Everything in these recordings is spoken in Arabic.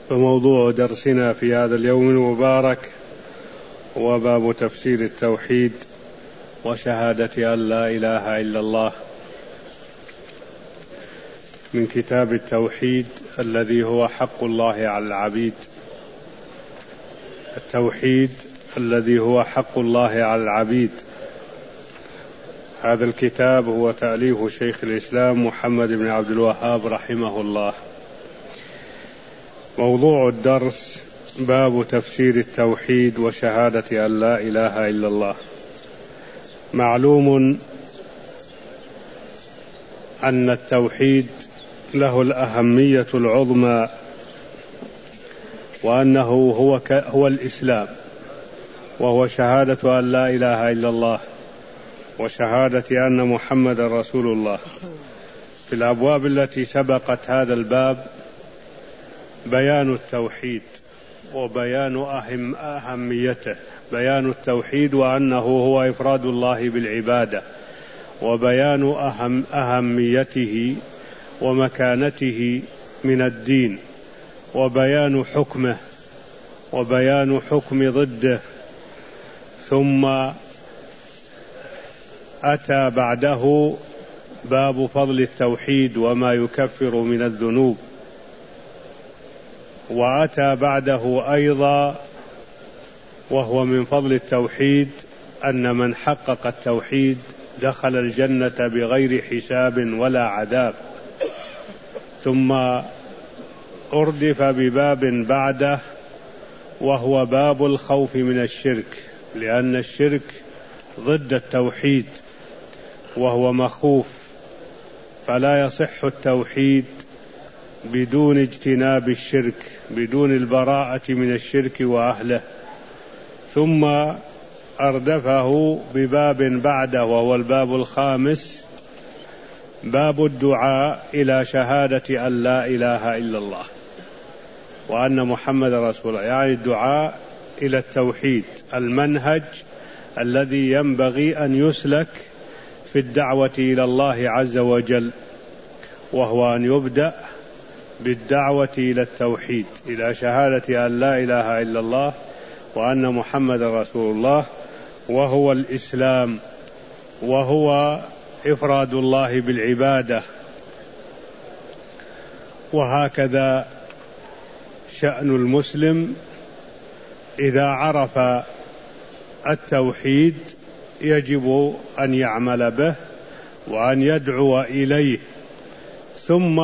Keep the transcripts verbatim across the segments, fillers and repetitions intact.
فموضوع درسنا في هذا اليوم المبارك هو باب تفسير التوحيد وشهادة أن لا إله إلا الله من كتاب التوحيد الذي هو حق الله على العبيد. التوحيد الذي هو حق الله على العبيد، هذا الكتاب هو تأليف شيخ الإسلام محمد بن عبد الوهاب رحمه الله. موضوع الدرس باب تفسير التوحيد وشهادة أن لا إله إلا الله. معلوم أن التوحيد له الأهمية العظمى، وأنه هو, هو الإسلام، وهو شهادة أن لا إله إلا الله وشهادة أن محمد رسول الله. في الأبواب التي سبقت هذا الباب بيان التوحيد وبيان أهم أهميته، بيان التوحيد وأنه هو إفراد الله بالعبادة، وبيان أهم أهميته ومكانته من الدين، وبيان حكمه وبيان حكم ضده. ثم أتى بعده باب فضل التوحيد وما يكفر من الذنوب، وأتى بعده أيضا وهو من فضل التوحيد أن من حقق التوحيد دخل الجنة بغير حساب ولا عذاب. ثم أردف بباب بعده وهو باب الخوف من الشرك، لأن الشرك ضد التوحيد وهو مخوف، فلا يصح التوحيد بدون اجتناب الشرك، بدون البراءة من الشرك وأهله. ثم أردفه بباب بعده وهو الباب الخامس، باب الدعاء إلى شهادة أن لا إله إلا الله وأن محمد رسول الله، يعني الدعاء إلى التوحيد، المنهج الذي ينبغي أن يسلك في الدعوة إلى الله عز وجل، وهو أن يبدأ بالدعوة إلى التوحيد، إلى شهادة أن لا إله إلا الله وأن محمد رسول الله، وهو الإسلام، وهو إفراد الله بالعبادة. وهكذا شأن المسلم إذا عرف التوحيد يجب أن يعمل به وأن يدعو إليه. ثم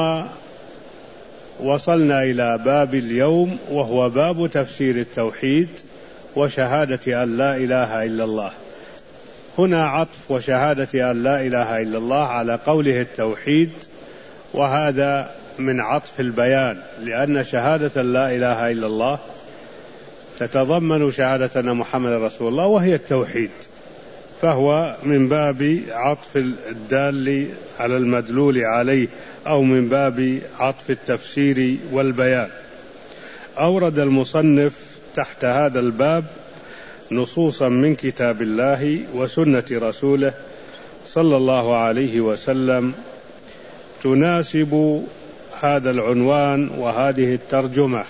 وصلنا إلى باب اليوم وهو باب تفسير التوحيد وشهادة أن لا إله إلا الله. هنا عطف وشهادة أن لا إله إلا الله على قوله التوحيد، وهذا من عطف البيان، لأن شهادة لا إله إلا الله تتضمن شهادة أن محمد رسول الله وهي التوحيد، فهو من باب عطف الدال على المدلول عليه، أو من باب عطف التفسير والبيان. أورد المصنف تحت هذا الباب نصوصا من كتاب الله وسنة رسوله صلى الله عليه وسلم تناسب هذا العنوان وهذه الترجمة.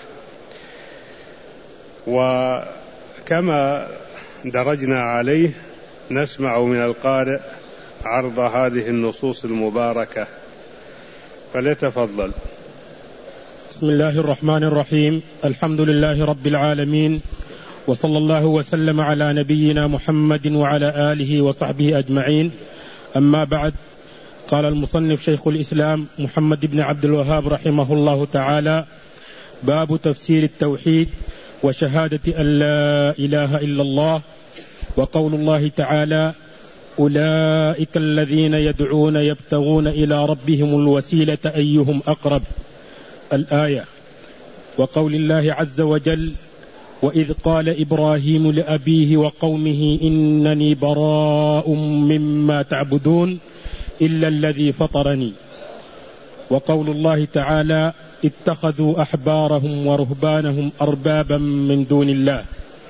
وكما درجنا عليه نسمع من القارئ عرض هذه النصوص المباركة، فليتفضل. بسم الله الرحمن الرحيم. الحمد لله رب العالمين، وصلى الله وسلم على نبينا محمد وعلى آله وصحبه أجمعين. أما بعد، قال المصنف شيخ الإسلام محمد بن عبد الوهاب رحمه الله تعالى: باب تفسير التوحيد وشهادة أن لا إله إلا الله. وقول الله تعالى: أولئك الذين يدعون يبتغون إلى ربهم الوسيلة أيهم أقرب، الآية. وقول الله عز وجل: وإذ قال إبراهيم لأبيه وقومه إنني براء مما تعبدون إلا الذي فطرني. وقول الله تعالى: اتخذوا أحبارهم ورهبانهم أربابا من دون الله.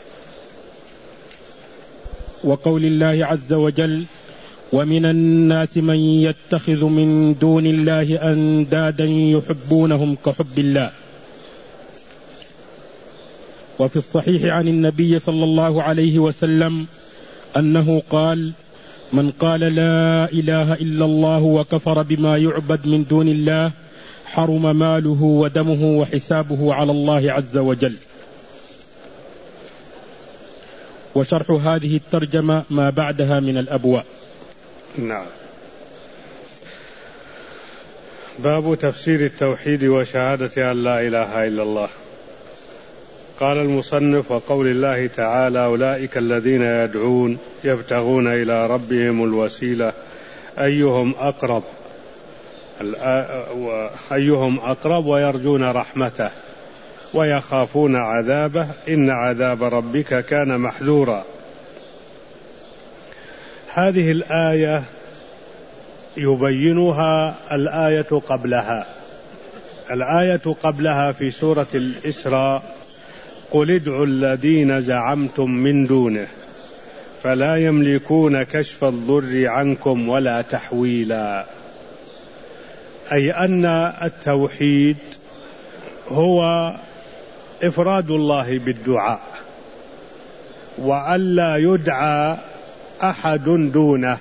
وقول الله عز وجل: ومن الناس من يتخذ من دون الله أندادا يحبونهم كحب الله. وفي الصحيح عن النبي صلى الله عليه وسلم أنه قال: من قال لا إله إلا الله وكفر بما يعبد من دون الله حرم ماله ودمه وحسابه على الله عز وجل. وشرح هذه الترجمة ما بعدها من الأبواب. نعم. باب تفسير التوحيد وشهادة أن لا إله إلا الله. قال المصنف: وقول الله تعالى: أولئك الذين يدعون يبتغون إلى ربهم الوسيلة أيهم أقرب أيهم أقرب ويرجون رحمته ويخافون عذابه إن عذاب ربك كان محذورا. هذه الآية يبينها الآية قبلها. الآية قبلها في سورة الإسراء: قل ادعوا الذين زعمتم من دونه فلا يملكون كشف الضر عنكم ولا تحويلا. أي أن التوحيد هو إفراد الله بالدعاء، وألا يدعى أحد دونه،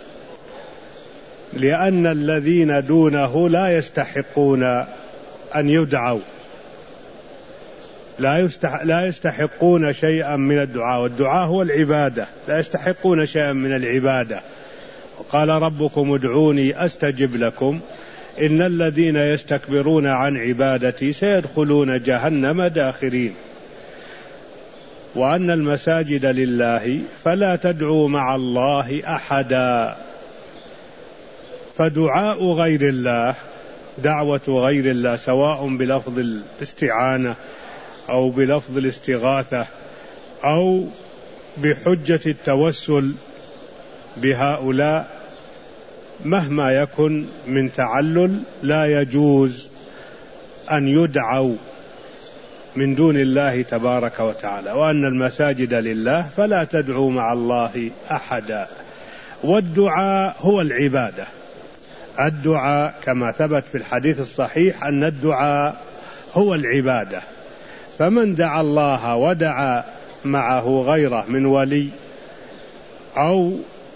لأن الذين دونه لا يستحقون أن يدعوا، لا يستحقون شيئا من الدعاء، والدعاء هو العبادة، لا يستحقون شيئا من العبادة. وقال ربكم ادعوني أستجب لكم إن الذين يستكبرون عن عبادتي سيدخلون جهنم داخرين. وأن المساجد لله فلا تدعوا مع الله أحدا. فدعاء غير الله، دعوة غير الله، سواء بلفظ الاستعانة أو بلفظ الاستغاثة أو بحجة التوسل بهؤلاء، مهما يكن من تعلل لا يجوز أن يدعوا من دون الله تبارك وتعالى. وأن المساجد لله فلا تدعوا مع الله أحدا. والدعاء هو العبادة. الدعاء كما ثبت في الحديث الصحيح أن الدعاء هو العبادة. فمن دعا الله ودعا معه غيره من ولي أو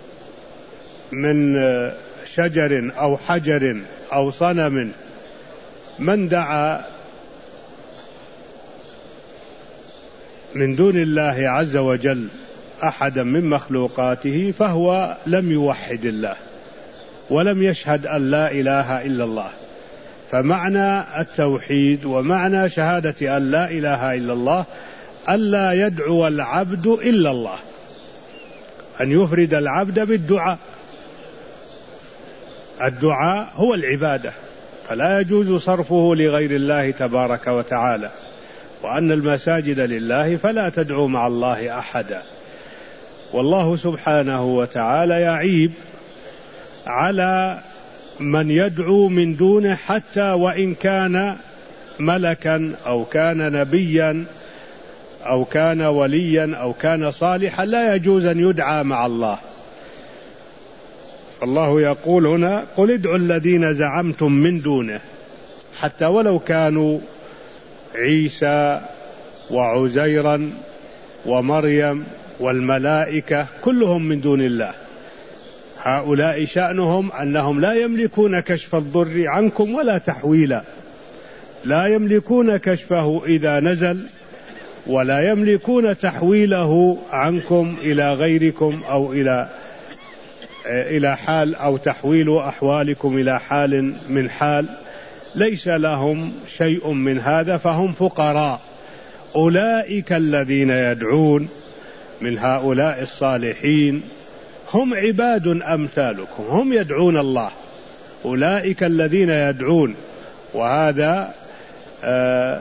من شجر أو حجر أو صنم، من دعا من دون الله عز وجل أحدا من مخلوقاته فهو لم يوحد الله ولم يشهد أن لا إله إلا الله. فمعنى التوحيد ومعنى شهادة أن لا إله إلا الله ألا يدعو العبد إلا الله، أن يفرد العبد بالدعاء. الدعاء هو العبادة، فلا يجوز صرفه لغير الله تبارك وتعالى. وأن المساجد لله فلا تدعو مع الله أحدا. والله سبحانه وتعالى يعيب على من يدعو من دونه حتى وإن كان ملكا أو كان نبيا أو كان وليا أو كان صالحا، لا يجوز أن يدعى مع الله. فالله يقول هنا: قل ادعوا الذين زعمتم من دونه، حتى ولو كانوا عيسى وعزيرا ومريم والملائكة كلهم من دون الله، هؤلاء شأنهم أنهم لا يملكون كشف الضر عنكم ولا تحويلا، لا يملكون كشفه إذا نزل ولا يملكون تحويله عنكم إلى غيركم أو إلى إلى حال أو تحويل أحوالكم إلى حال من حال، ليس لهم شيء من هذا، فهم فقراء. أولئك الذين يدعون من هؤلاء الصالحين هم عباد أمثالكم، هم يدعون الله. أولئك الذين يدعون، وهذا آه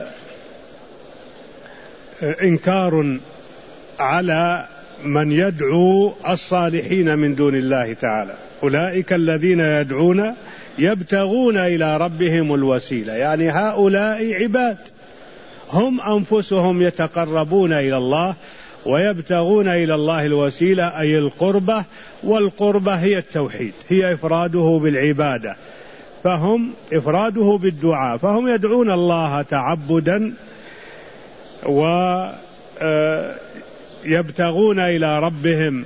إنكار على من يدعو الصالحين من دون الله تعالى. أولئك الذين يدعون يبتغون إلى ربهم الوسيلة، يعني هؤلاء عباد، هم أنفسهم يتقربون إلى الله ويبتغون إلى الله الوسيلة، أي القربة، والقربة هي التوحيد، هي إفراده بالعبادة، فهم إفراده بالدعاء، فهم يدعون الله تعبدا ويبتغون إلى ربهم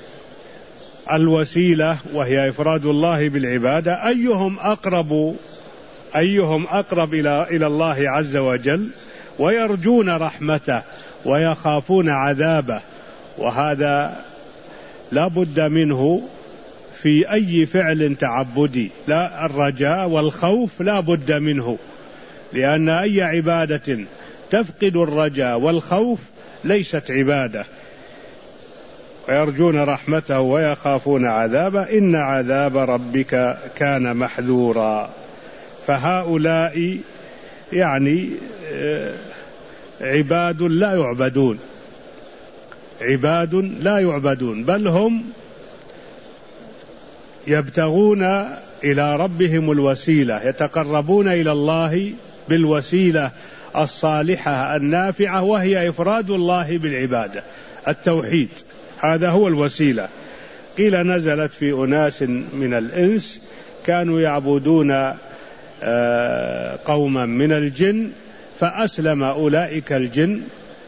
الوسيلة وهي إفراد الله بالعبادة، أيهم أقرب أيهم أقرب إلى إلى الله عز وجل، ويرجون رحمته ويخافون عذابه. وهذا لا بد منه في أي فعل تعبدي، لا الرجاء والخوف لا بد منه، لأن أي عبادة تفقد الرجاء والخوف ليست عبادة. ويرجون رحمته ويخافون عذابه، إن عذاب ربك كان محذورا. فهؤلاء يعني عباد لا يعبدون، عباد لا يعبدون، بل هم يبتغون إلى ربهم الوسيلة، يتقربون إلى الله بالوسيلة الصالحة النافعة، وهي إفراد الله بالعبادة، التوحيد، هذا هو الوسيلة. قيل نزلت في أناس من الإنس كانوا يعبدون قوما من الجن، فأسلم أولئك الجن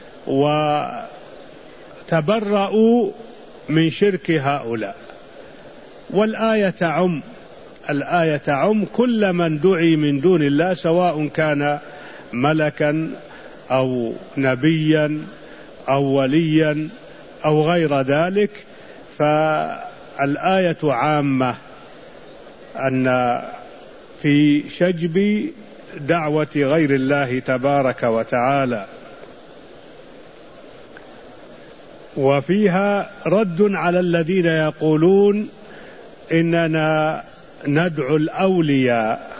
وتبرؤوا من شرك هؤلاء. والآية تعم الآية تعم كل من دعي من دون الله، سواء كان ملكا أو نبيا أو وليا أو غير ذلك. فالآية عامة أن في شجب دعوة غير الله تبارك وتعالى، وفيها رد على الذين يقولون إننا ندعو الأولياء.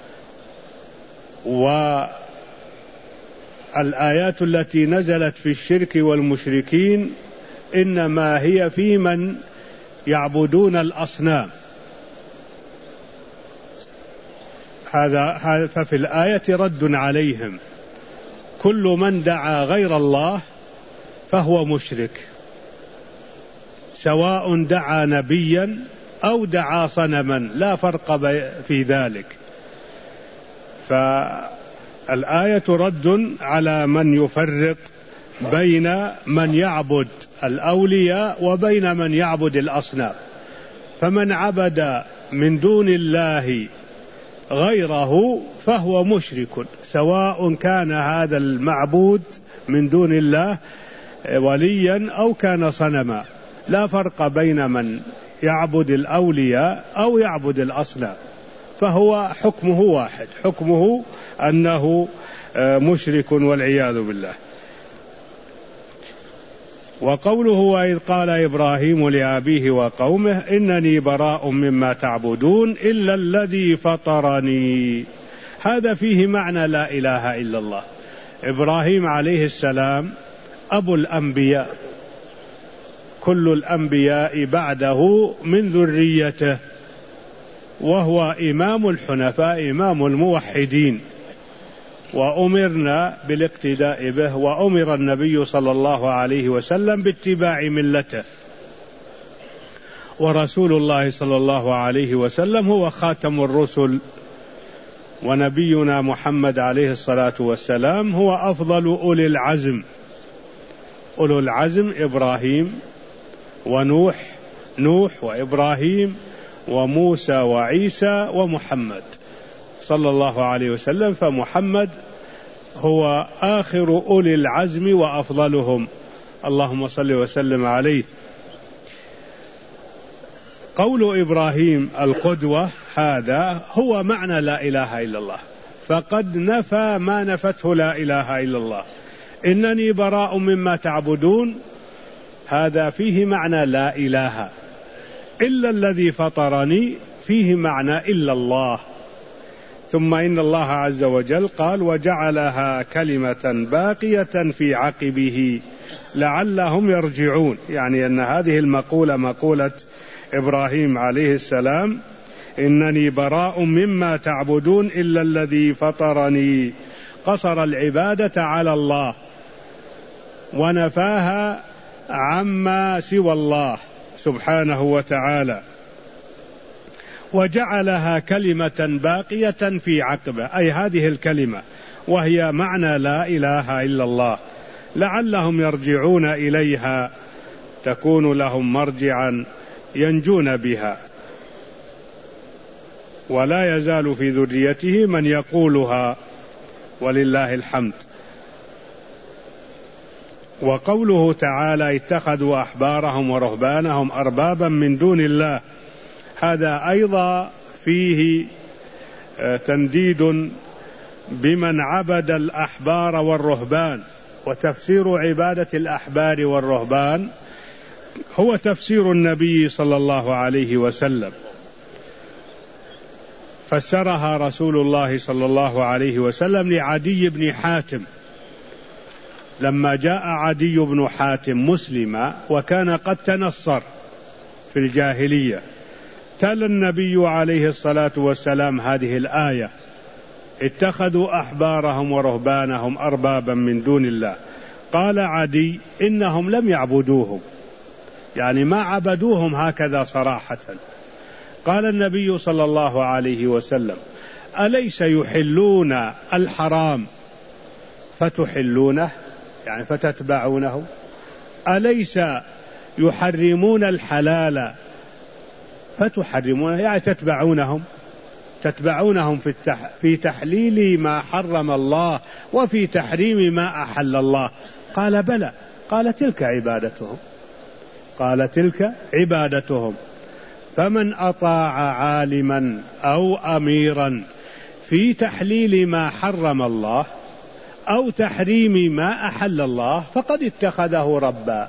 والآيات التي نزلت في الشرك والمشركين إنما هي في من يعبدون الأصنام، هذا ففي الآية رد عليهم، كل من دعا غير الله فهو مشرك، سواء دعا نبيا أو دعا صنما، لا فرق في ذلك. فالآية رد على من يفرق بين من يعبد الأولياء وبين من يعبد الأصنام. فمن عبد من دون الله غيره فهو مشرك، سواء كان هذا المعبود من دون الله وليا أو كان صنما، لا فرق بين من يعبد الأولياء أو يعبد الأصنام، فهو حكمه واحد، حكمه أنه مشرك والعياذ بالله. وقوله وإذ قال إبراهيم لأبيه وقومه إنني براء مما تعبدون إلا الذي فطرني، هذا فيه معنى لا إله إلا الله. إبراهيم عليه السلام أبو الأنبياء، كل الأنبياء بعده من ذريته، وهو إمام الحنفاء إمام الموحدين، وأمرنا بالاقتداء به، وأمر النبي صلى الله عليه وسلم باتباع ملته. ورسول الله صلى الله عليه وسلم هو خاتم الرسل، ونبينا محمد عليه الصلاة والسلام هو أفضل أولي العزم. أولو العزم إبراهيم ونوح نوح وإبراهيم وموسى وعيسى ومحمد صلى الله عليه وسلم، فمحمد هو آخر أولي العزم وأفضلهم، اللهم صل وسلم عليه. قول إبراهيم القدوة هذا هو معنى لا إله إلا الله، فقد نفى ما نفته لا إله إلا الله. إنني براء مما تعبدون، هذا فيه معنى لا إله، إلا الذي فطرني فيه معنى إلا الله. ثم إن الله عز وجل قال وجعلها كلمة باقية في عقبه لعلهم يرجعون، يعني أن هذه المقولة مقولة إبراهيم عليه السلام، إنني براء مما تعبدون إلا الذي فطرني، قصر العبادة على الله ونفاها عما سوى الله سبحانه وتعالى، وجعلها كلمة باقية في عقبه، أي هذه الكلمة وهي معنى لا إله إلا الله، لعلهم يرجعون إليها تكون لهم مرجعا ينجون بها، ولا يزال في ذريته من يقولها ولله الحمد. وقوله تعالى اتخذوا أحبارهم ورهبانهم أربابا من دون الله، هذا أيضا فيه تنديد بمن عبد الأحبار والرهبان. وتفسير عبادة الأحبار والرهبان هو تفسير النبي صلى الله عليه وسلم، فسرها رسول الله صلى الله عليه وسلم لعدي بن حاتم لما جاء عدي بن حاتم مسلما وكان قد تنصر في الجاهلية، تلا النبي عليه الصلاة والسلام هذه الآية: اتخذوا أحبارهم ورهبانهم أربابا من دون الله. قال عدي: إنهم لم يعبدوهم، يعني ما عبدوهم هكذا صراحة. قال النبي صلى الله عليه وسلم: أليس يحلون الحرام فتحلونه، يعني فتتبعونه؟ أليس يحرمون الحلال فتحرمونه، يعني تتبعونهم تتبعونهم في, التح في تحليل ما حرم الله وفي تحريم ما أحل الله؟ قال: بلى. قال: تلك عبادتهم قال تلك عبادتهم. فمن أطاع عالما أو أميرا في تحليل ما حرم الله أو تحريم ما أحل الله فقد اتخذه ربا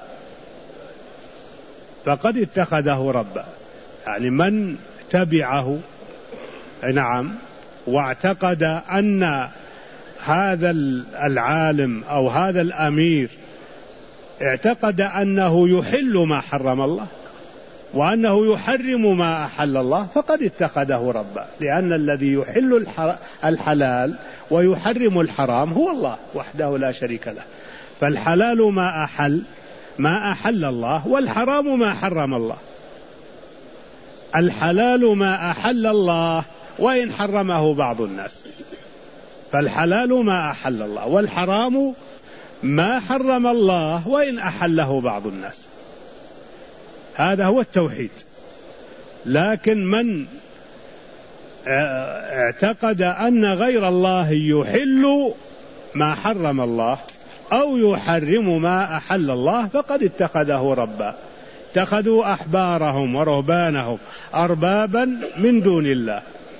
فقد اتخذه ربا يعني من تبعه، نعم، واعتقد أن هذا العالم أو هذا الأمير اعتقد أنه يحل ما حرم الله وأنه يحرم ما أحل الله فقد اتخذه ربا، لأن الذي يحل الحلال ويحرم الحرام هو الله وحده لا شريك له. فالحلال ما أحل ما أحل الله، والحرام ما حرم الله. الحلال ما أحل الله وإن حرمه بعض الناس، فالحلال ما أحل الله، والحرام ما حرم الله وإن أحله بعض الناس. هذا هو التوحيد. لكن من اعتقد أن غير الله يحل ما حرم الله أو يحرم ما أحل الله فقد اتخذه ربا. اتخذوا أحبارهم ورهبانهم أربابا من دون الله.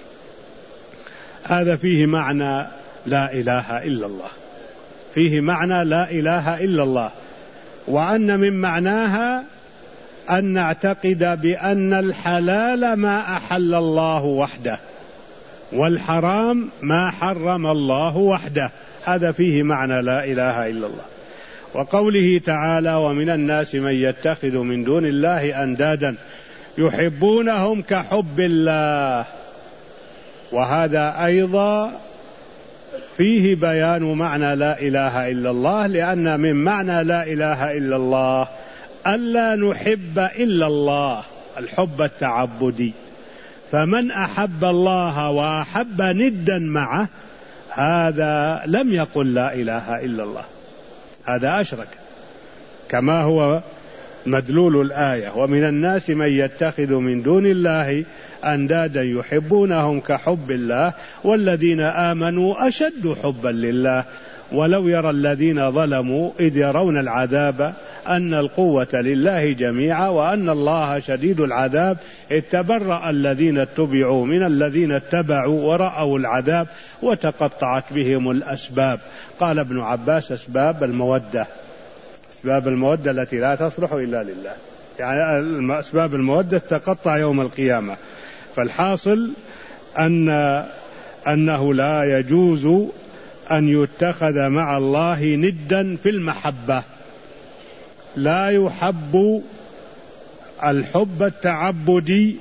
هذا فيه معنى لا إله إلا الله، فيه معنى لا إله إلا الله، وأن من معناها أن نعتقد بأن الحلال ما أحل الله وحده والحرام ما حرم الله وحده. هذا فيه معنى لا إله إلا الله. وقوله تعالى: ومن الناس من يتخذ من دون الله أندادا يحبونهم كحب الله. وهذا أيضا فيه بيان معنى لا إله إلا الله، لأن من معنى لا إله إلا الله ألا نحب إلا الله، الحب التعبدي. فمن أحب الله وأحب ندا معه هذا لم يقل لا إله إلا الله، هذا أشرك، كما هو مدلول الآية: ومن الناس من يتخذ من دون الله أندادا يحبونهم كحب الله والذين آمنوا أشد حبا لله ولو يرى الذين ظلموا إذ يرون العذاب أن القوة لله جميعا وأن الله شديد العذاب إذ تبرأ الذين اتبعوا من الذين اتبعوا ورأوا العذاب وتقطعت بهم الأسباب. قال ابن عباس: أسباب المودة، أسباب المودة التي لا تصلح إلا لله، يعني أسباب المودة تقطع يوم القيامة. فالحاصل أن أنه لا يجوز أن يتخذ مع الله ندا في المحبة. لا يحب الحب التعبدي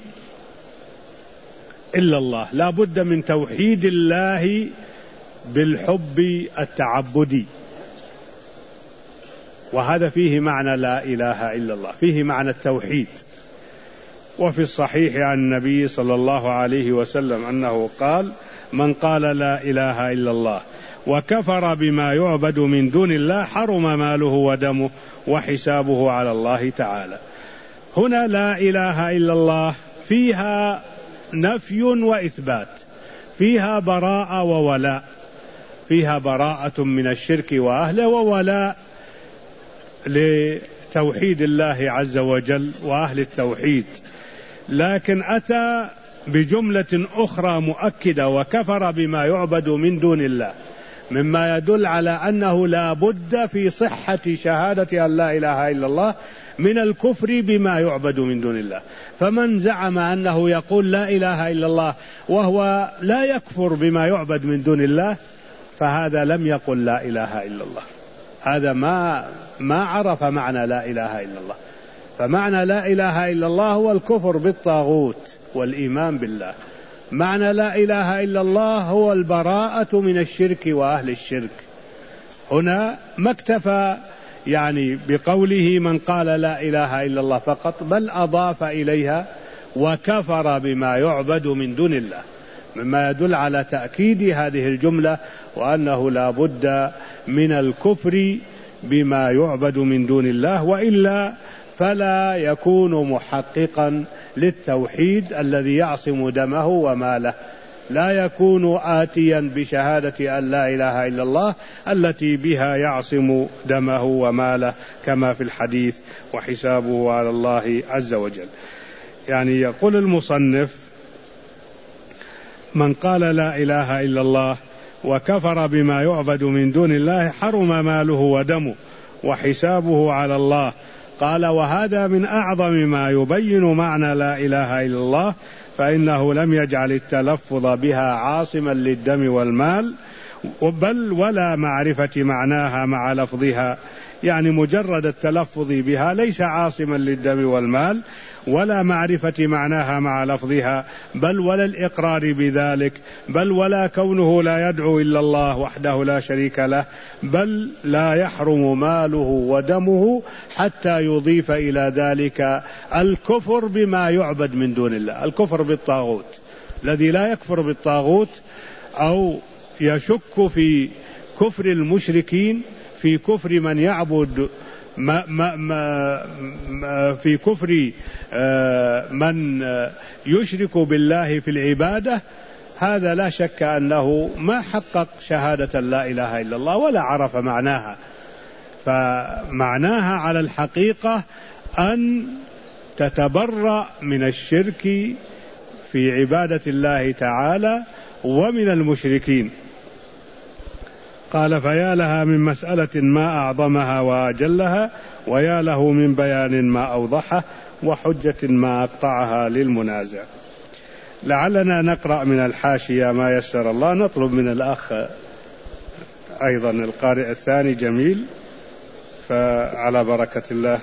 إلا الله، لا بد من توحيد الله بالحب التعبدي. وهذا فيه معنى لا إله إلا الله، فيه معنى التوحيد. وفي الصحيح عن النبي صلى الله عليه وسلم أنه قال: من قال لا إله إلا الله وكفر بما يعبد من دون الله حرم ماله ودمه وحسابه على الله تعالى. هنا لا إله إلا الله فيها نفي وإثبات، فيها براءة وولاء، فيها براءة من الشرك وأهله وولاء لتوحيد الله عز وجل وأهل التوحيد. لكن أتى بجملة أخرى مؤكدة وكفر بما يعبد من دون الله، مما يدل على أنه لا بد في صحة شهادة أن لا إله إلا الله من الكفر بما يعبد من دون الله. فمن زعم أنه يقول لا إله إلا الله وهو لا يكفر بما يعبد من دون الله فهذا لم يقل لا إله إلا الله، هذا ما ما عرف معنى لا إله إلا الله. فمعنى لا إله إلا الله هو الكفر بالطاغوت والإيمان بالله. معنى لا إله إلا الله هو البراءة من الشرك وأهل الشرك. هنا ما اكتفى يعني بقوله من قال لا إله إلا الله فقط، بل أضاف إليها وكفر بما يعبد من دون الله، مما يدل على تأكيد هذه الجملة وأنه لا بد من الكفر بما يعبد من دون الله، وإلا فلا يكون محققا للتوحيد الذي يعصم دمه وماله، لا يكون آتيا بشهادة أن لا إله إلا الله التي بها يعصم دمه وماله كما في الحديث وحسابه على الله عز وجل. يعني يقول المصنف من قال لا إله إلا الله وكفر بما يعبد من دون الله حرم ماله ودمه وحسابه على الله. قال وهذا من أعظم ما يبين معنى لا إله إلا الله، فإنه لم يجعل التلفظ بها عاصما للدم والمال، بل ولا معرفة معناها مع لفظها، يعني مجرد التلفظ بها ليس عاصما للدم والمال ولا معرفة معناها مع لفظها، بل ولا الإقرار بذلك، بل ولا كونه لا يدعو إلا الله وحده لا شريك له، بل لا يحرم ماله ودمه حتى يضيف إلى ذلك الكفر بما يعبد من دون الله، الكفر بالطاغوت. الذي لا يكفر بالطاغوت أو يشك في كفر المشركين، في كفر من يعبد ما ما ما في كفر من يشرك بالله في العبادة، هذا لا شك أنه ما حقق شهادة لا إله إلا الله ولا عرف معناها. فمعناها على الحقيقة أن تتبرأ من الشرك في عبادة الله تعالى ومن المشركين. قال فيا لها من مسألة ما أعظمها وأجلها، ويا له من بيان ما أوضحه، وحجة ما أقطعها للمنازع. لعلنا نقرأ من الحاشية ما يسر الله. نطلب من الأخ أيضا القارئ الثاني جميل، فعلى بركة الله.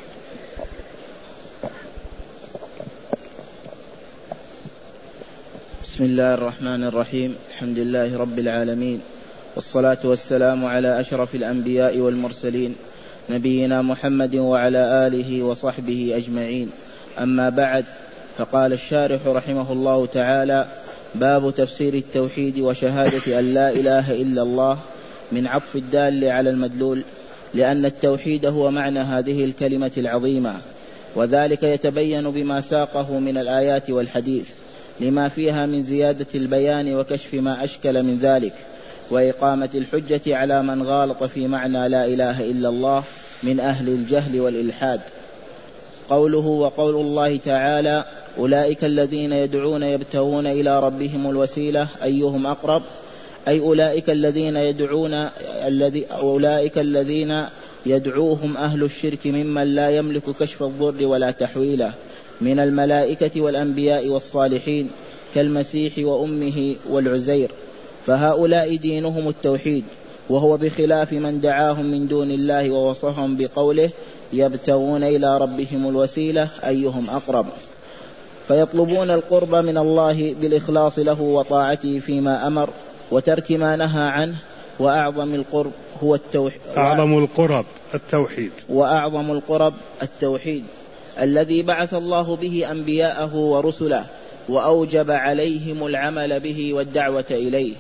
بسم الله الرحمن الرحيم. الحمد لله رب العالمين، والصلاة والسلام على أشرف الأنبياء والمرسلين نبينا محمد وعلى آله وصحبه أجمعين. أما بعد، فقال الشارح رحمه الله تعالى: باب تفسير التوحيد وشهادة أن لا إله إلا الله، من عطف الدال على المدلول، لأن التوحيد هو معنى هذه الكلمة العظيمة، وذلك يتبين بما ساقه من الآيات والحديث، لما فيها من زيادة البيان وكشف ما أشكل من ذلك، وإقامة الحجة على من غالط في معنى لا إله إلا الله من أهل الجهل والإلحاد. قوله وقول الله تعالى: أولئك الذين يدعون يبتغون إلى ربهم الوسيلة أيهم أقرب، أي أولئك الذين يدعون الذي أولئك الذين يدعوهم أهل الشرك ممن لا يملك كشف الضر ولا تحويله من الملائكة والأنبياء والصالحين كالمسيح وأمه والعزير، فهؤلاء دينهم التوحيد، وهو بخلاف من دعاهم من دون الله ووصفهم بقوله: يبتغون إلى ربهم الوسيلة أيهم أقرب، فيطلبون القرب من الله بالإخلاص له وطاعته فيما أمر وترك ما نهى عنه. وأعظم القرب هو التوحيد أعظم القرب التوحيد وأعظم القرب التوحيد الذي بعث الله به أنبياءه ورسله، وأوجب عليهم العمل به والدعوة إليه.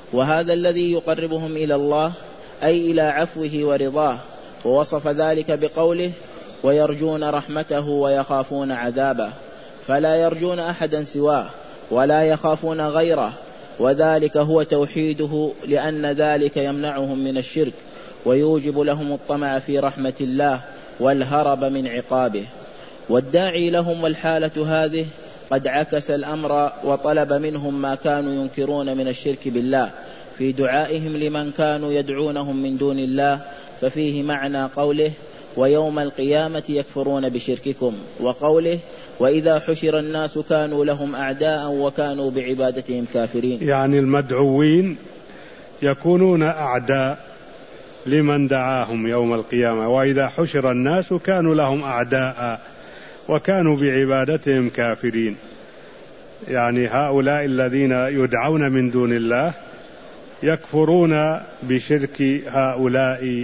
وهذا الذي يقربهم إلى الله أي إلى عفوه ورضاه. ووصف ذلك بقوله ويرجون رحمته ويخافون عذابه، فلا يرجون أحدا سواه ولا يخافون غيره، وذلك هو توحيده، لأن ذلك يمنعهم من الشرك ويوجب لهم الطمع في رحمة الله والهرب من عقابه. والداعي لهم والحالة هذه قد عكس الأمر وطلب منهم ما كانوا ينكرون من الشرك بالله في دعائهم لمن كانوا يدعونهم من دون الله، ففيه معنى قوله ويوم القيامة يكفرون بشرككم، وقوله وإذا حشر الناس كانوا لهم أعداء وكانوا بعبادتهم كافرين. يعني المدعوين يكونون أعداء لمن دعاهم يوم القيامة، وإذا حشر الناس كانوا لهم أعداء وكانوا بعبادتهم كافرين. يعني هؤلاء الذين يدعون من دون الله يكفرون بشرك هؤلاء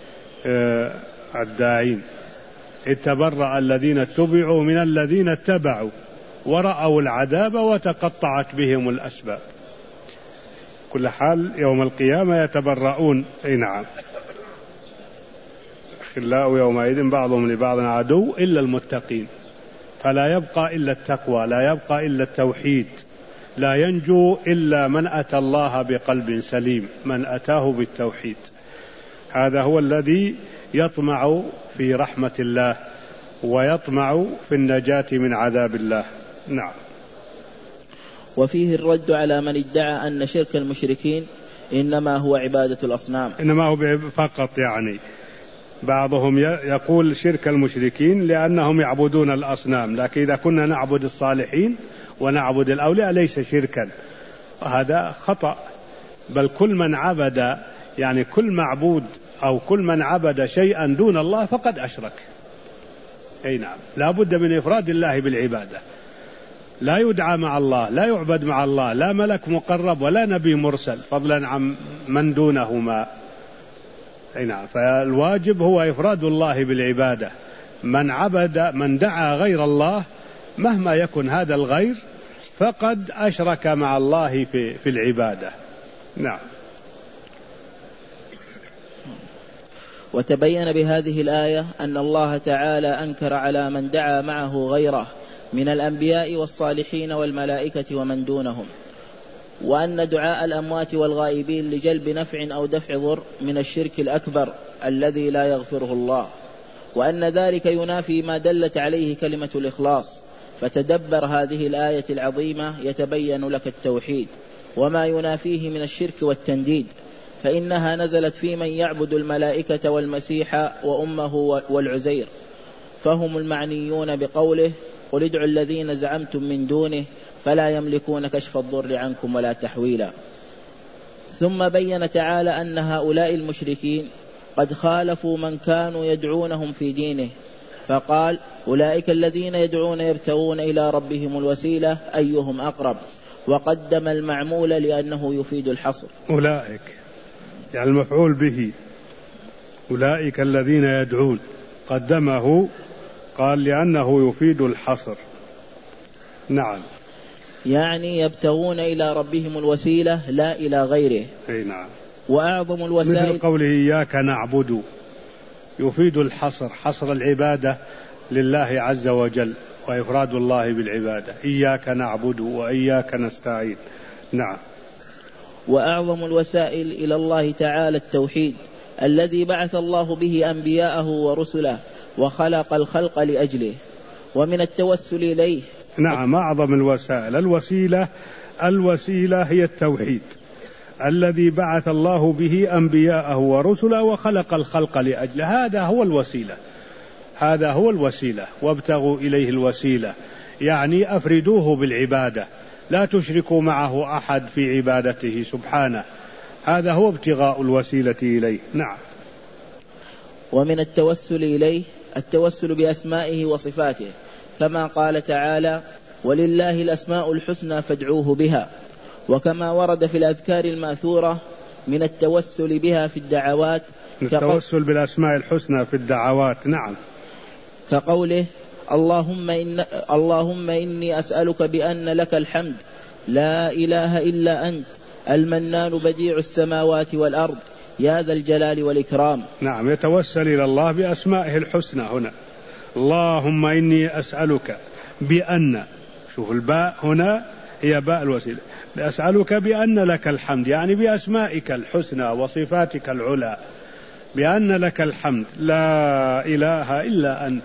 الداعين. اتبرأ الذين اتبعوا من الذين اتبعوا ورأوا العذاب وتقطعت بهم الأسباب. كل حال يوم القيامة يتبرؤون. اي نعم. خلاء يومئذ بعضهم لبعض عدو إلا المتقين، فلا يبقى إلا التقوى، لا يبقى إلا التوحيد، لا ينجو إلا من أتى الله بقلب سليم، من أتاه بالتوحيد. هذا هو الذي يطمع في رحمة الله ويطمع في النجاة من عذاب الله. نعم. وفيه الرد على من ادعى أن شرك المشركين إنما هو عبادة الأصنام. إنما هو فقط، يعني بعضهم يقول شرك المشركين لأنهم يعبدون الأصنام، لكن إذا كنا نعبد الصالحين ونعبد الأولياء ليس شركا، وهذا خطأ. بل كل من عبد، يعني كل معبود أو كل من عبد شيئا دون الله فقد أشرك. أي نعم. لا بد من إفراد الله بالعبادة، لا يدعى مع الله، لا يعبد مع الله لا ملك مقرب ولا نبي مرسل، فضلا عن من دونهما. أي نعم. فالواجب هو إفراد الله بالعبادة. من عبد من دعا غير الله مهما يكن هذا الغير فقد أشرك مع الله في, في العبادة. نعم. وتبين بهذه الآية أن الله تعالى أنكر على من دعا معه غيره من الأنبياء والصالحين والملائكة ومن دونهم، وأن دعاء الأموات والغائبين لجلب نفع أو دفع ضر من الشرك الأكبر الذي لا يغفره الله، وأن ذلك ينافي ما دلت عليه كلمة الإخلاص. فتدبر هذه الآية العظيمة يتبين لك التوحيد وما ينافيه من الشرك والتنديد، فإنها نزلت في من يعبد الملائكة والمسيح وأمه والعزير، فهم المعنيون بقوله قل ادعوا الذين زعمتم من دونه فلا يملكون كشف الضر عنكم ولا تحويلا. ثم بين تعالى أن هؤلاء المشركين قد خالفوا من كانوا يدعونهم في دينه، فقال أولئك الذين يدعون يبتغون إلى ربهم الوسيلة أيهم أقرب، وقدم المعمول لأنه يفيد الحصر. أولئك يعني المفعول به، أولئك الذين يدعون، قدمه قال لأنه يفيد الحصر. نعم. يعني يبتغون إلى ربهم الوسيلة لا إلى غيره. أي نعم. وأعظم الوسائل مثل قوله إياك نعبد يفيد الحصر، حصر العبادة لله عز وجل وإفراد الله بالعبادة. إياك نعبد وإياك نستعين. نعم. وأعظم الوسائل إلى الله تعالى التوحيد الذي بعث الله به أنبياءه ورسله وخلق الخلق لأجله، ومن التوسل إليه. نعم. أعظم الوسائل، الوسيلة الوسيلة هي التوحيد الذي بعث الله به أنبياءه ورسله وخلق الخلق لأجله، هذا هو الوسيلة، هذا هو الوسيلة. وابتغوا إليه الوسيلة يعني أفردوه بالعبادة، لا تشركوا معه أحد في عبادته سبحانه، هذا هو ابتغاء الوسيلة إليه. نعم. ومن التوسل إليه التوسل بأسمائه وصفاته، كما قال تعالى ولله الأسماء الحسنى فادعوه بها، وكما ورد في الأذكار الماثورة من التوسل بها في الدعوات، التوسل بالأسماء الحسنى في الدعوات. نعم. كقوله اللهم, إن اللهم إني أسألك بأن لك الحمد لا إله إلا أنت المنان بديع السماوات والأرض يا ذا الجلال والإكرام. نعم، يتوسل إلى الله بأسمائه الحسنى هنا. اللهم إني أسألك بأن، شوف الباء هنا هي باء الوسيلة، أسألك بأن لك الحمد، يعني بأسمائك الحسنى وصفاتك العلى، بأن لك الحمد لا إله إلا أنت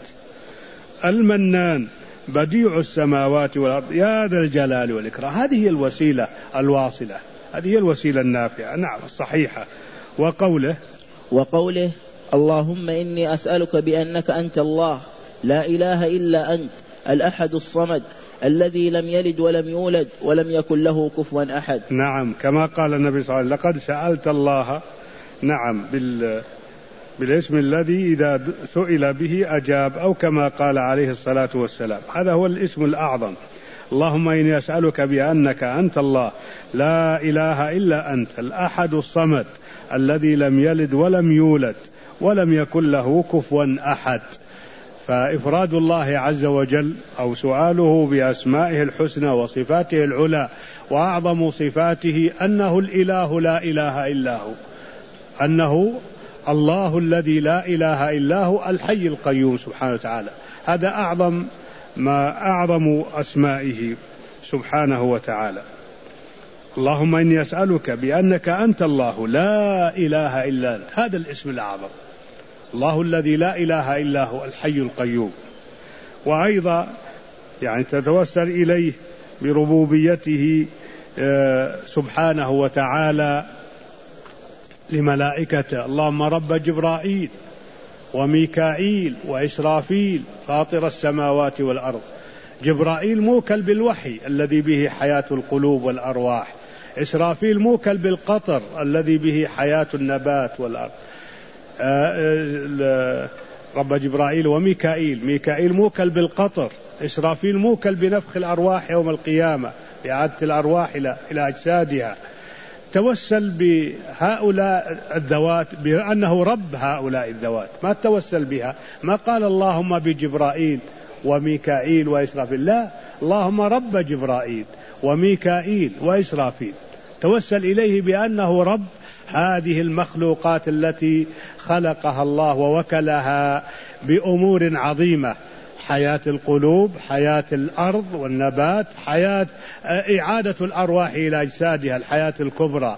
المنان بديع السماوات والأرض يا ذا الجلال والإكرام. هذه هي الوسيلة الواصلة، هذه هي الوسيلة النافعة، نعم الصحيحة. وقوله وقوله اللهم إني أسألك بأنك أنت الله لا إله إلا أنت الأحد الصمد الذي لم يلد ولم يولد ولم يكن له كفوا أحد. نعم، كما قال النبي صلى الله عليه وسلم لقد سألت الله نعم بال بالاسم الذي إذا سئل به أجاب، أو كما قال عليه الصلاة والسلام. هذا هو الاسم الأعظم. اللهم إني أسألك بأنك أنت الله لا إله إلا أنت الأحد الصمد الذي لم يلد ولم يولد ولم يكن له كفوا أحد. فإفراد الله عز وجل أو سؤاله بأسمائه الحسنى وصفاته العلى، وأعظم صفاته أنه الإله لا إله إلا هو، أنه الله الذي لا إله إلا هو الحي القيوم سبحانه وتعالى. هذا أعظم ما أعظم أسمائه سبحانه وتعالى. اللهم إني أسألك بأنك أنت الله لا إله إلا أنت، هذا الاسم الأعظم، الله الذي لا إله إلا هو الحي القيوم. وأيضا يعني تتوسل إليه بربوبيته سبحانه وتعالى لملائكته. اللهم رب جبرائيل وميكائيل وإسرافيل فاطر السماوات والأرض. جبرائيل موكل بالوحي الذي به حياة القلوب والأرواح، إسرافيل موكل بالقطر الذي به حياة النبات والأرض. رب جبرائيل وميكائيل، ميكائيل موكل بالقطر، إسرافيل موكل بنفخ الأرواح يوم القيامة إعادة الأرواح إلى أجسادها. توسل بهؤلاء الذوات بأنه رب هؤلاء الذوات، ما توسل بها، ما قال اللهم بجبرائيل وميكائيل وإسرافيل، لا، اللهم رب جبرائيل وميكائيل وإسرافيل. توسل إليه بأنه رب هذه المخلوقات التي خلقها الله ووكلها بأمور عظيمة، حياة القلوب، حياة الأرض والنبات، حياة إعادة الأرواح إلى أجسادها، الحياة الكبرى.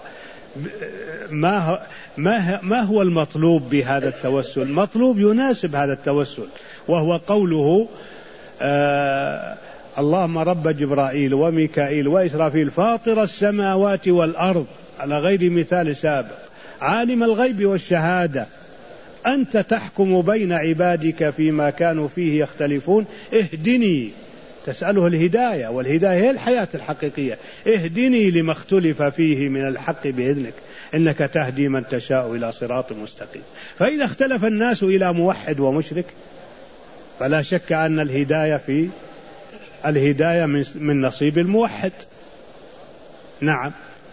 ما ما هو المطلوب بهذا التوسل؟ مطلوب يناسب هذا التوسل، وهو قوله آه اللهم رب جبرائيل وميكائيل وإسرافيل فاطر السماوات والأرض على غير مثال سابق، عالم الغيب والشهادة، أنت تحكم بين عبادك فيما كانوا فيه يختلفون، اهدني، تسأله الهداية، والهداية هي الحياة الحقيقية، اهدني لما اختلف فيه من الحق بإذنك إنك تهدي من تشاء إلى صراط مستقيم. فإذا اختلف الناس إلى موحد ومشرك فلا شك أن الهداية في الهداية من نصيب الموحد. نعم.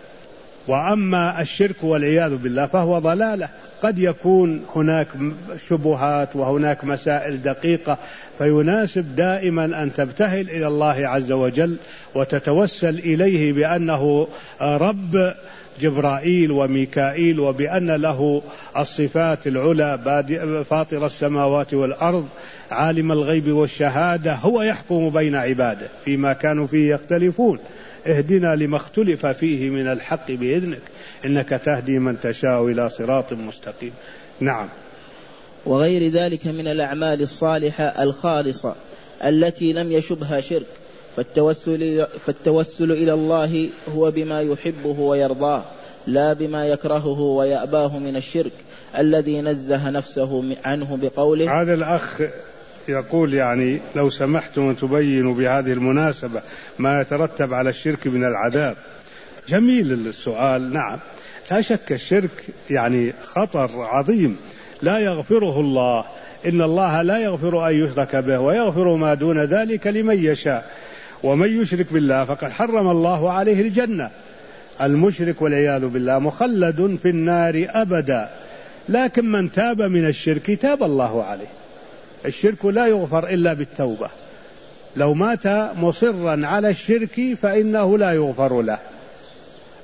وأما الشرك والعياذ بالله فهو ضلالة، قد يكون هناك شبهات وهناك مسائل دقيقة، فيناسب دائما أن تبتهل إلى الله عز وجل وتتوسل إليه بأنه رب جبرائيل وميكائيل، وبأن له الصفات العلى، فاطر السماوات والأرض، عالم الغيب والشهادة، هو يحكم بين عباده فيما كانوا فيه يختلفون، اهدنا لما اختلف فيه من الحق بإذنك إنك تهدي من تشاء إلى صراط مستقيم. نعم. وغير ذلك من الأعمال الصالحة الخالصة التي لم يشبها شرك، فالتوسل, فالتوسل إلى الله هو بما يحبه ويرضاه لا بما يكرهه ويأباه من الشرك الذي نزه نفسه عنه بقوله. هذا الأخ يقول يعني لو سمحتم أن تبينوا بهذه المناسبة ما يترتب على الشرك من العذاب. جميل السؤال. نعم، لا شك الشرك يعني خطر عظيم لا يغفره الله، إن الله لا يغفر أن يشرك به ويغفر ما دون ذلك لمن يشاء، ومن يشرك بالله فقد حرم الله عليه الجنة. المشرك والعياذ بالله مخلد في النار أبدا، لكن من تاب من الشرك تاب الله عليه. الشرك لا يغفر إلا بالتوبة، لو مات مصرا على الشرك فإنه لا يغفر له.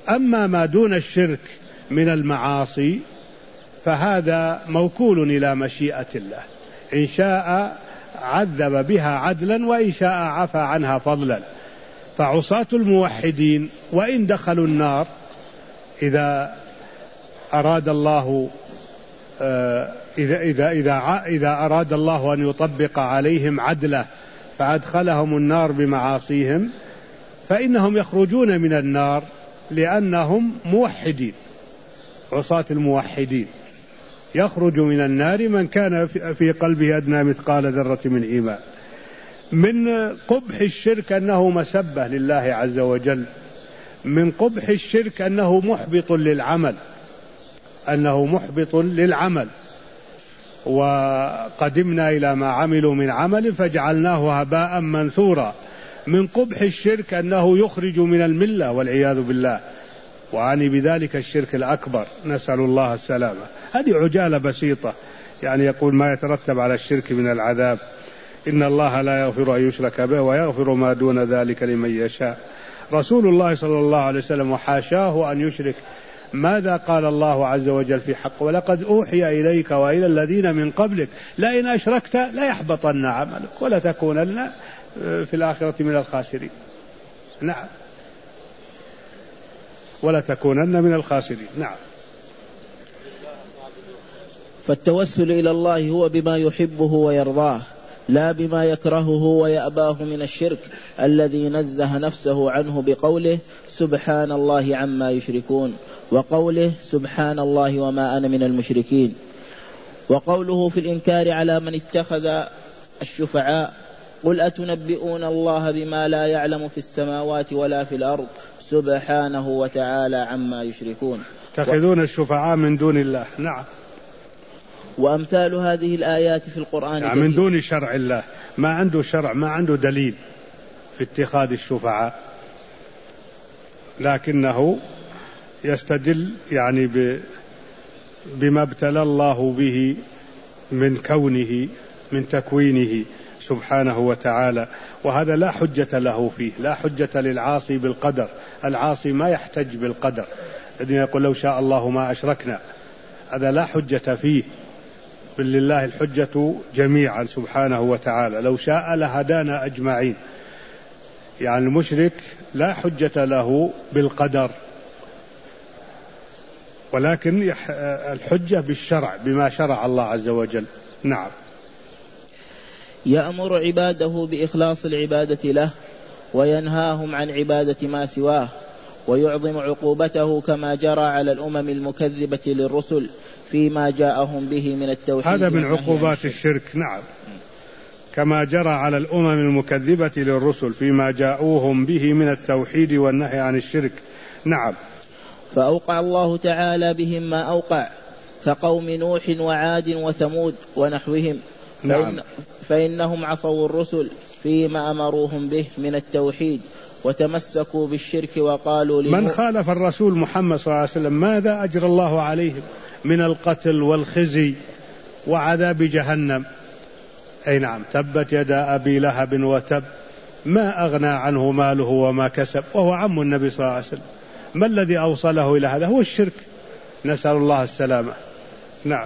أما ما دون الشرك من المعاصي فهذا موكول إلى مشيئة الله، إن شاء عذب بها عدلا وإن شاء عفى عنها فضلا. فعصاة الموحدين وإن دخلوا النار إذا أراد الله إذا, إذا, إذا, إذا أراد الله أن يطبق عليهم عدله فأدخلهم النار بمعاصيهم فإنهم يخرجون من النار لأنهم موحدين. عصاة الموحدين يخرج من النار من كان في قلبه أدنى مثقال ذرة من إيمان. من قبح الشرك أنه مسبة لله عز وجل، من قبح الشرك أنه محبط للعمل، أنه محبط للعمل. وقدمنا إلى ما عملوا من عمل فجعلناه هباء منثورا. من قبح الشرك أنه يخرج من الملة والعياذ بالله، وعني بذلك الشرك الأكبر، نسأل الله السلامة. هذه عجالة بسيطة، يعني يقول ما يترتب على الشرك من العذاب. إن الله لا يغفر أن يشرك به ويغفر ما دون ذلك لمن يشاء. رسول الله صلى الله عليه وسلم وحاشاه أن يشرك. ماذا قال الله عز وجل في حق؟ ولقد أوحي إليك وإلى الذين من قبلك لئن أشركت لا يحبطن عملك ولا تكونن في الآخرة من الخاسرين. نعم، ولا تكونن من الخاسرين. نعم. فالتوسل إلى الله هو بما يحبه ويرضاه، لا بما يكرهه ويأباه من الشرك الذي نزه نفسه عنه بقوله سبحان الله عما يشركون، وقوله سبحان الله وما أنا من المشركين، وقوله في الإنكار على من اتخذ الشفعاء قل أتنبئون الله بما لا يعلم في السماوات ولا في الأرض سبحانه وتعالى عما يشركون. تتخذون الشفعاء من دون الله. نعم. وأمثال هذه الآيات في القرآن يعني من دون شرع الله، ما عنده شرع، ما عنده دليل في اتخاذ الشفعاء، لكنه يستدل يعني بما ابتلى الله به من كونه، من تكوينه سبحانه وتعالى، وهذا لا حجة له فيه، لا حجة للعاصي بالقدر. العاصي ما يحتج بالقدر، الذين يقول لو شاء الله ما أشركنا، هذا لا حجة فيه، بل لله الحجة جميعا سبحانه وتعالى، لو شاء لهدانا أجمعين. يعني المشرك لا حجة له بالقدر، ولكن الحجة بالشرع بما شرع الله عز وجل. نعم. يأمر عباده بإخلاص العبادة له وينهاهم عن عبادة ما سواه، ويعظم عقوبته كما جرى على الأمم المكذبة للرسل فيما جاءهم به من التوحيد. هذا من عقوبات الشرك. نعم، كما جرى على الأمم المكذبة للرسل فيما جاءوهم به من التوحيد والنهي عن الشرك. نعم. فأوقع الله تعالى بهم ما أوقع كقوم نوح وعاد وثمود ونحوهم. نعم. فإن فإنهم عصوا الرسل فيما أمروهم به من التوحيد وتمسكوا بالشرك وقالوا من خالف الرسول محمد صلى الله عليه وسلم ماذا أجرى الله عليهم من القتل والخزي وعذاب جهنم. أي نعم. تبت يدا أبي لهب وتب ما أغنى عنه ماله وما كسب، وهو عم النبي صلى الله عليه وسلم. ما الذي أوصله إلى هذا؟ هو الشرك، نسأل الله السلامة. نعم.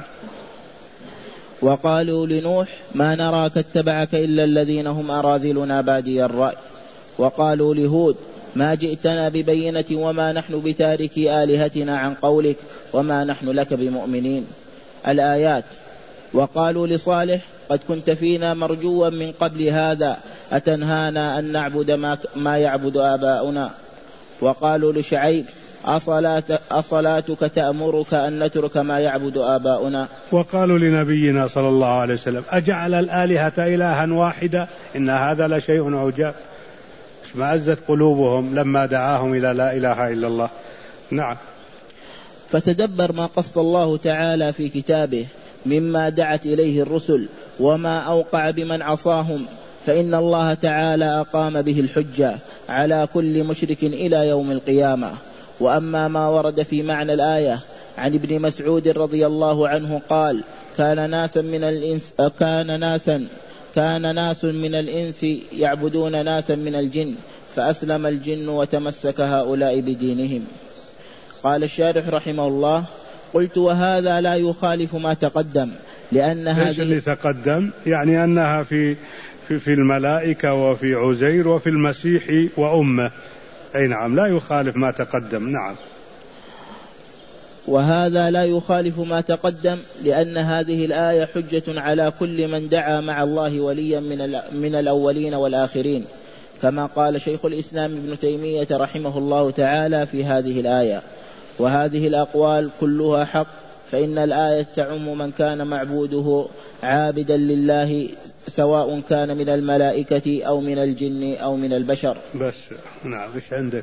وقالوا لنوح ما نراك اتبعك إلا الذين هم أراذلنا بادي الرأي. وقالوا لهود ما جئتنا ببينة وما نحن بتاركي آلهتنا عن قولك وما نحن لك بمؤمنين. الآيات. وقالوا لصالح قد كنت فينا مرجوا من قبل هذا أتنهانا أن نعبد ما, ما يعبد آباؤنا. وقالوا لشعيب أصلاتك تأمرك أن نترك ما يعبد آباؤنا. وقالوا لنبينا صلى الله عليه وسلم أجعل الآلهة إلها واحدة إن هذا لشيء عجاب. اشمأزت قلوبهم لما دعاهم إلى لا إله إلا الله. نعم. فتدبر ما قص الله تعالى في كتابه مما دعت إليه الرسل وما أوقع بمن عصاهم، فإن الله تعالى أقام به الحجة على كل مشرك إلى يوم القيامة. وأما ما ورد في معنى الآية عن ابن مسعود رضي الله عنه قال كان ناسا من الإنس كان ناسا كان ناس من الإنس يعبدون ناسا من الجن فأسلم الجن وتمسك هؤلاء بدينهم. قال الشارح رحمه الله: قلت وهذا لا يخالف ما تقدم لأن هذه ايش اللي تقدم؟ يعني أنها في في, في الملائكة وفي عزير وفي المسيح وأمه. أي نعم لا يخالف ما تقدم. نعم. وهذا لا يخالف ما تقدم لأن هذه الآية حجة على كل من دعا مع الله وليا من, من الأولين والآخرين، كما قال شيخ الإسلام ابن تيمية رحمه الله تعالى في هذه الآية: وهذه الأقوال كلها حق، فإن الآية تعم من كان معبوده عابدا لله سواء كان من الملائكة أو من الجن أو من البشر. بس نعم. إيش عندك؟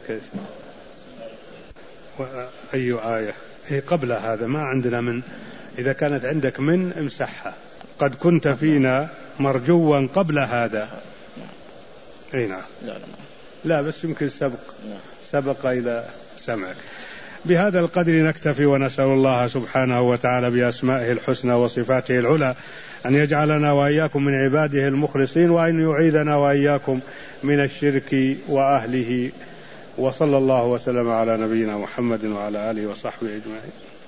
أي آية؟ هي قبل هذا ما عندنا من. إذا كانت عندك من امسحها. قد كنت فينا مرجوا قبل هذا. أي نعم. لا بس يمكن سبق سبق إلى سمعك. بهذا القدر نكتفي، ونسأل الله سبحانه وتعالى بأسمائه الحسنى وصفاته العلى أن يجعلنا وإياكم من عباده المخلصين، وأن يعيذنا وإياكم من الشرك وأهله. وصلى الله وسلم على نبينا محمد وعلى آله وصحبه أجمعين.